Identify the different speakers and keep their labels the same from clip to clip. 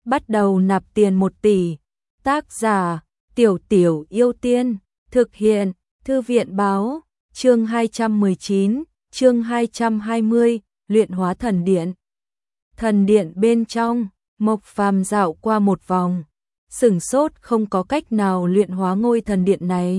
Speaker 1: bắt đầu nạp tiền 1 tỷ. Tác giả: Tiểu Tiểu Yêu Tiên. Thực hiện: Thư viện báo. Chương 219, chương 220, luyện hóa thần điện. Thần điện bên trong, Mộc Phàm dạo qua một vòng, sửng sốt không có cách nào luyện hóa ngôi thần điện này.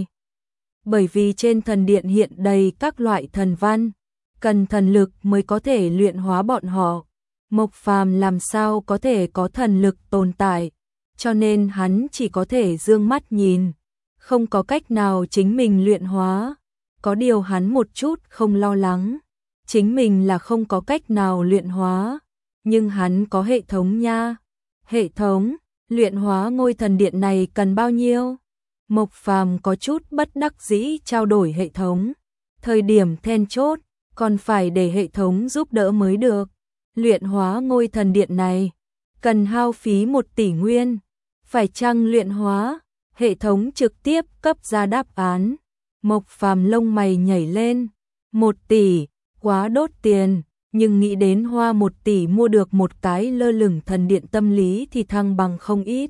Speaker 1: Bởi vì trên thần điện hiện đầy các loại thần văn, cần thần lực mới có thể luyện hóa bọn họ. Mộc Phàm làm sao có thể có thần lực tồn tại, cho nên hắn chỉ có thể dương mắt nhìn, không có cách nào chính mình luyện hóa. Có điều hắn một chút không lo lắng, chính mình là không có cách nào luyện hóa, nhưng hắn có hệ thống nha. Hệ thống, luyện hóa ngôi thần điện này cần bao nhiêu? Mộc Phàm có chút bất đắc dĩ trao đổi hệ thống. Thời điểm then chốt, còn phải để hệ thống giúp đỡ mới được. Luyện hóa ngôi thần điện này, cần hao phí 1 tỷ nguyên. Phải chăng luyện hóa? Hệ thống trực tiếp cấp ra đáp án. Mộc Phàm lông mày nhảy lên. 1 tỷ, quá đốt tiền, nhưng nghĩ đến hoa 1 tỷ mua được một cái lơ lửng thần điện tâm lý thì thăng bằng không ít.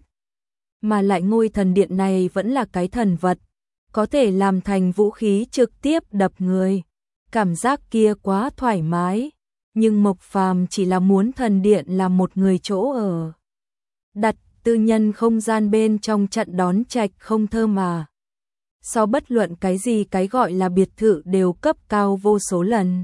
Speaker 1: Mà lại ngôi thần điện này vẫn là cái thần vật, có thể làm thành vũ khí trực tiếp đập người. Cảm giác kia quá thoải mái, nhưng Mộc Phàm chỉ là muốn thần điện là một người chỗ ở. Đặt tư nhân không gian bên trong trận đón trạch không thơ mà. So bất luận cái gì cái gọi là biệt thự đều cấp cao vô số lần.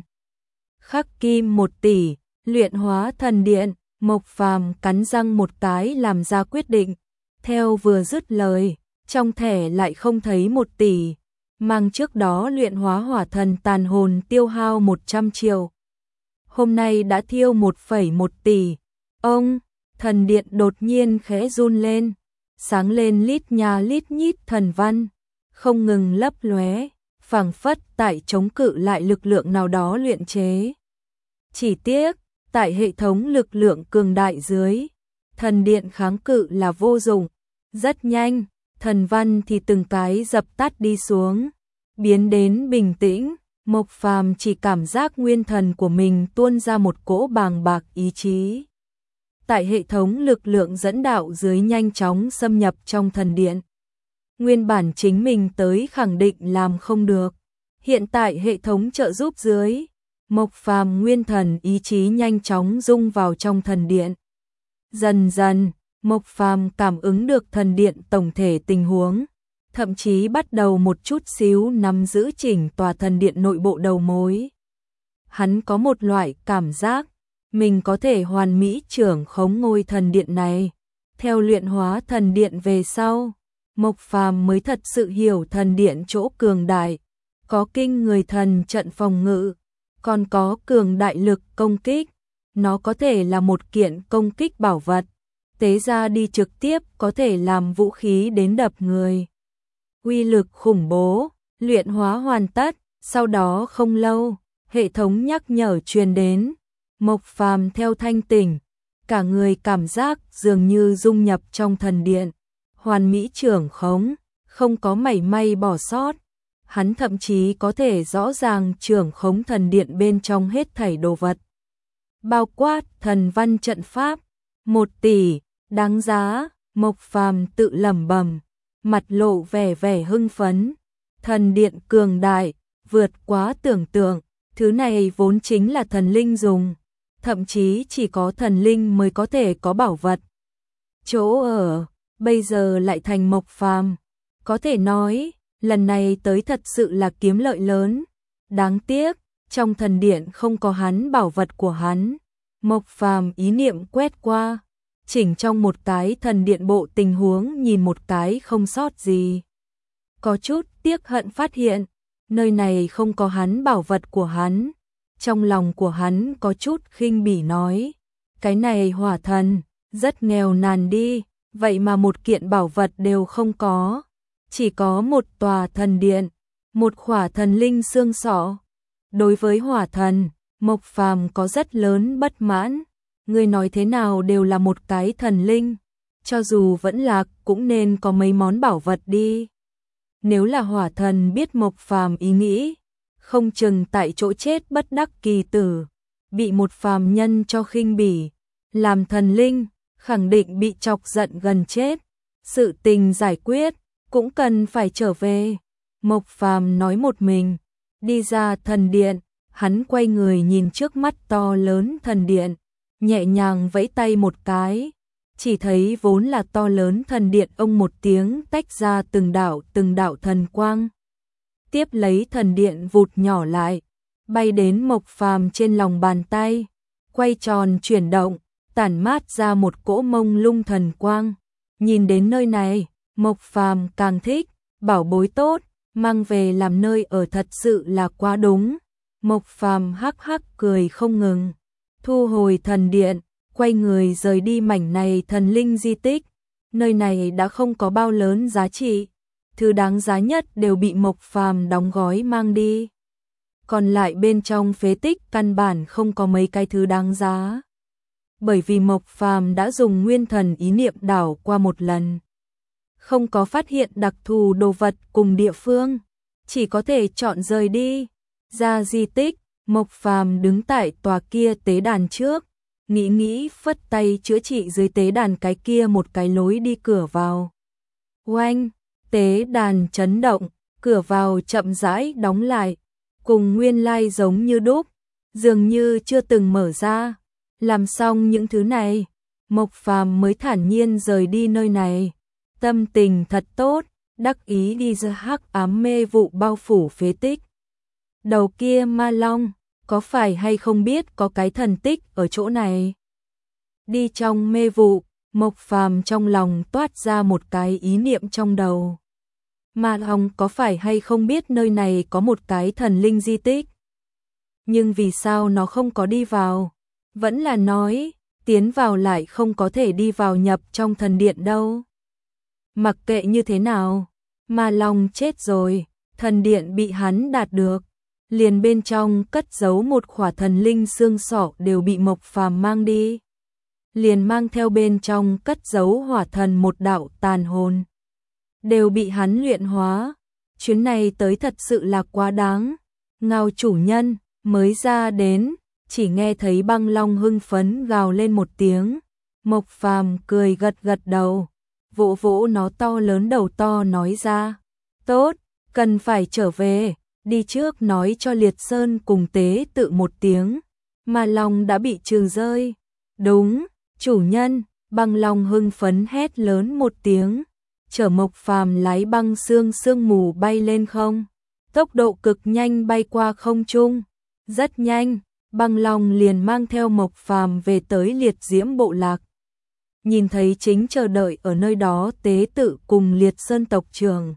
Speaker 1: Khắc kim 1 tỷ, luyện hóa thần điện. Mộc Phàm cắn răng một cái làm ra quyết định. Theo vừa dứt lời, trong thẻ lại không thấy 1 tỷ. Mang trước đó luyện hóa hỏa thần tàn hồn tiêu hao 100 triệu. Hôm nay đã thiêu 1,1 tỷ. Ông, thần điện đột nhiên khẽ run lên, sáng lên lít nha lít nhít thần văn, không ngừng lấp lóe, phảng phất tại chống cự lại lực lượng nào đó luyện chế. Chỉ tiếc, tại hệ thống lực lượng cường đại dưới, thần điện kháng cự là vô dụng. Rất nhanh, thần văn thì từng cái dập tắt đi xuống, biến đến bình tĩnh. Mộc Phàm chỉ cảm giác nguyên thần của mình tuôn ra một cỗ bàng bạc ý chí. Tại hệ thống lực lượng dẫn đạo dưới nhanh chóng xâm nhập trong thần điện. Nguyên bản chính mình tới khẳng định làm không được. Hiện tại hệ thống trợ giúp dưới, Mộc Phàm nguyên thần ý chí nhanh chóng dung vào trong thần điện. Dần dần, Mộc Phàm cảm ứng được thần điện tổng thể tình huống, thậm chí bắt đầu một chút xíu nắm giữ chỉnh tòa thần điện nội bộ đầu mối. Hắn có một loại cảm giác, mình có thể hoàn mỹ trưởng khống ngôi thần điện này. Theo luyện hóa thần điện về sau, Mộc Phàm mới thật sự hiểu thần điện chỗ cường đại, có kinh người thần trận phòng ngự, còn có cường đại lực công kích. Nó có thể là một kiện công kích bảo vật, tế ra đi trực tiếp có thể làm vũ khí đến đập người. Uy lực khủng bố, luyện hóa hoàn tất, sau đó không lâu, hệ thống nhắc nhở truyền đến. Mộc Phàm theo thanh tỉnh, cả người cảm giác dường như dung nhập trong thần điện, hoàn mỹ trưởng khống, không có mảy may bỏ sót. Hắn thậm chí có thể rõ ràng trưởng khống thần điện bên trong hết thảy đồ vật. Bao quát thần văn trận pháp, 1 tỷ, đáng giá. Mộc Phàm tự lẩm bẩm, mặt lộ vẻ hưng phấn. Thần điện cường đại, vượt quá tưởng tượng, thứ này vốn chính là thần linh dùng, thậm chí chỉ có thần linh mới có thể có bảo vật. Chỗ ở, bây giờ lại thành Mộc Phàm, có thể nói, lần này tới thật sự là kiếm lợi lớn. Đáng tiếc, trong thần điện không có hắn bảo vật của hắn. Mộc Phàm ý niệm quét qua, chỉnh trong một cái thần điện bộ tình huống nhìn một cái không sót gì. Có chút tiếc hận phát hiện, nơi này không có hắn bảo vật của hắn. Trong lòng của hắn có chút khinh bỉ nói, cái này hỏa thần, rất nghèo nàn đi, vậy mà một kiện bảo vật đều không có. Chỉ có một tòa thần điện, một khỏa thần linh xương sọ. Đối với hỏa thần, Mộc Phàm có rất lớn bất mãn. Người nói thế nào đều là một cái thần linh, cho dù vẫn lạc cũng nên có mấy món bảo vật đi. Nếu là hỏa thần biết Mộc Phàm ý nghĩ, không chừng tại chỗ chết bất đắc kỳ tử, bị một phàm nhân cho khinh bỉ. Làm thần linh, khẳng định bị chọc giận gần chết. Sự tình giải quyết, cũng cần phải trở về. Mộc Phàm nói một mình, đi ra thần điện, hắn quay người nhìn trước mắt to lớn thần điện, nhẹ nhàng vẫy tay một cái, chỉ thấy vốn là to lớn thần điện ông một tiếng tách ra từng đạo thần quang. Tiếp lấy thần điện vụt nhỏ lại, bay đến Mộc Phàm trên lòng bàn tay, quay tròn chuyển động, tản mát ra một cỗ mông lung thần quang. Nhìn đến nơi này, Mộc Phàm càng thích, bảo bối tốt, mang về làm nơi ở thật sự là quá đúng. Mộc Phàm hắc hắc cười không ngừng, thu hồi thần điện, quay người rời đi mảnh này thần linh di tích. Nơi này đã không có bao lớn giá trị, thứ đáng giá nhất đều bị Mộc Phàm đóng gói mang đi. Còn lại bên trong phế tích căn bản không có mấy cái thứ đáng giá. Bởi vì Mộc Phàm đã dùng nguyên thần ý niệm đảo qua một lần, không có phát hiện đặc thù đồ vật cùng địa phương, chỉ có thể chọn rời đi. Ra di tích, Mộc Phàm đứng tại tòa kia tế đàn trước, nghĩ phất tay chữa trị dưới tế đàn cái kia một cái lối đi cửa vào. Oanh, tế đàn chấn động, cửa vào chậm rãi đóng lại, cùng nguyên lai giống như đúc, dường như chưa từng mở ra. Làm xong những thứ này, Mộc Phàm mới thản nhiên rời đi nơi này, tâm tình thật tốt, đắc ý đi ra hắc ám mê vụ bao phủ phế tích. Đầu kia Ma Long, có phải hay không biết có cái thần tích ở chỗ này? Đi trong mê vụ, Mộc Phàm trong lòng toát ra một cái ý niệm trong đầu. Ma Long có phải hay không biết nơi này có một cái thần linh di tích? Nhưng vì sao nó không có đi vào? Vẫn là nói, tiến vào lại không có thể đi vào nhập trong thần điện đâu. Mặc kệ như thế nào, Ma Long chết rồi, thần điện bị hắn đạt được, liền bên trong cất giấu một khỏa thần linh xương sọ đều bị Mộc Phàm mang đi. Liền mang theo bên trong cất giấu hỏa thần một đạo tàn hồn, đều bị hắn luyện hóa. Chuyến này tới thật sự là quá đáng. Ngao chủ nhân mới ra đến, chỉ nghe thấy Băng Long hưng phấn gào lên một tiếng. Mộc Phàm cười gật gật đầu, vỗ vỗ nó to lớn đầu to nói ra, tốt, cần phải trở về, đi trước nói cho Liệt Sơn cùng tế tự một tiếng, Ma Long đã bị trừ rơi. Đúng, chủ nhân, Băng Long hưng phấn hét lớn một tiếng, chở Mộc Phàm lái băng sương mù bay lên không, tốc độ cực nhanh bay qua không trung. Rất nhanh, Băng Long liền mang theo Mộc Phàm về tới Liệt Diễm bộ lạc. Nhìn thấy chính chờ đợi ở nơi đó tế tự cùng Liệt Sơn tộc trưởng.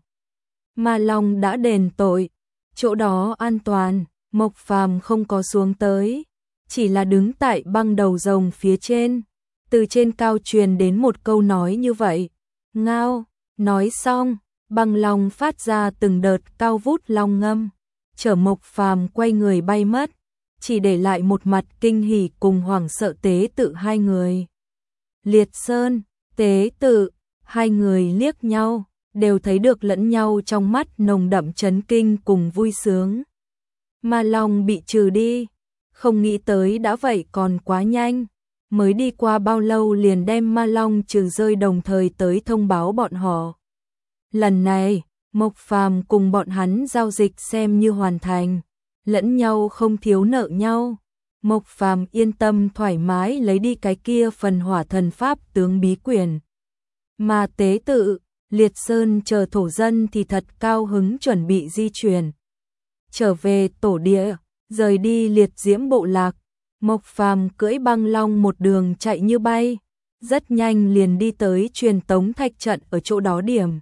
Speaker 1: Ma Long đã đền tội, chỗ đó an toàn, Mộc Phàm không có xuống tới, chỉ là đứng tại băng đầu rồng phía trên. Từ trên cao truyền đến một câu nói như vậy, ngao, nói xong, Băng Long phát ra từng đợt cao vút long ngâm, chở Mộc Phàm quay người bay mất, chỉ để lại một mặt kinh hỉ cùng hoảng sợ tế tự hai người. Liệt Sơn, tế tự, hai người liếc nhau, đều thấy được lẫn nhau trong mắt nồng đậm chấn kinh cùng vui sướng. Ma Long bị trừ đi, không nghĩ tới đã vậy còn quá nhanh, mới đi qua bao lâu liền đem Ma Long trừ rơi đồng thời tới thông báo bọn họ. Lần này, Mộc Phàm cùng bọn hắn giao dịch xem như hoàn thành, lẫn nhau không thiếu nợ nhau. Mộc Phàm yên tâm thoải mái lấy đi cái kia phần hỏa thần pháp tướng bí quyền. Mà tế tự, Liệt Sơn chờ thổ dân thì thật cao hứng chuẩn bị di chuyển. Trở về tổ địa, rời đi Liệt Diễm bộ lạc, Mộc Phàm cưỡi Băng Long một đường chạy như bay, rất nhanh liền đi tới truyền tống thạch trận ở chỗ đó điểm.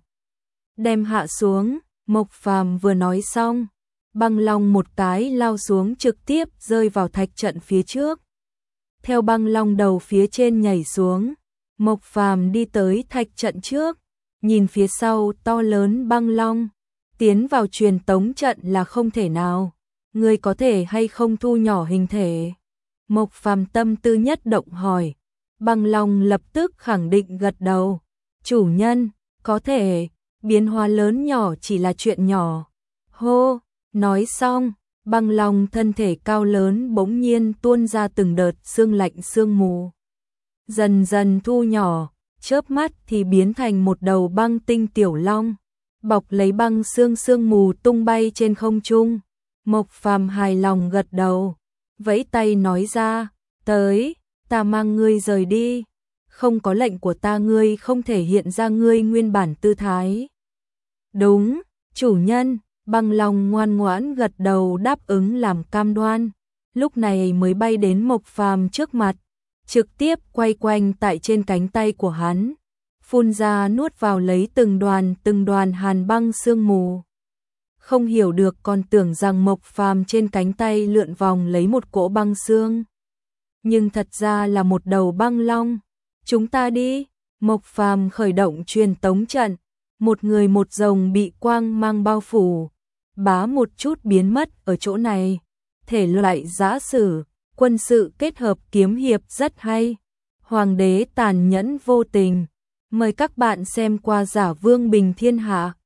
Speaker 1: Đem hạ xuống, Mộc Phàm vừa nói xong, Băng Long một cái lao xuống trực tiếp rơi vào thạch trận phía trước. Theo Băng Long đầu phía trên nhảy xuống, Mộc Phàm đi tới thạch trận trước, nhìn phía sau to lớn Băng Long, tiến vào truyền tống trận là không thể nào, người có thể hay không thu nhỏ hình thể? Mộc Phàm tâm tư nhất động hỏi. Băng Long lập tức khẳng định gật đầu, chủ nhân, có thể, biến hóa lớn nhỏ chỉ là chuyện nhỏ. Hô, nói xong, Băng Long thân thể cao lớn bỗng nhiên tuôn ra từng đợt sương lạnh sương mù. dần dần thu nhỏ, chớp mắt thì biến thành một đầu băng tinh tiểu long, bọc lấy băng sương mù tung bay trên không trung. Mộc Phàm hài lòng gật đầu, vẫy tay nói ra, tới, ta mang ngươi rời đi, không có lệnh của ta ngươi không thể hiện ra ngươi nguyên bản tư thái. Đúng, chủ nhân, băng long ngoan ngoãn gật đầu đáp ứng làm cam đoan, lúc này mới bay đến Mộc Phàm trước mặt, trực tiếp quay quanh tại trên cánh tay của hắn, phun ra nuốt vào lấy từng đoàn hàn băng sương mù. Không hiểu được còn tưởng rằng Mộc Phàm trên cánh tay lượn vòng lấy một cỗ băng xương, nhưng thật ra là một đầu băng long. Chúng ta đi, Mộc Phàm khởi động truyền tống trận, một người một rồng bị quang mang bao phủ, bá một chút biến mất ở chỗ này. Thể loại giã sử, quân sự kết hợp kiếm hiệp rất hay. Hoàng đế tàn nhẫn vô tình. Mời các bạn xem qua Giả Vương Bình Thiên Hạ.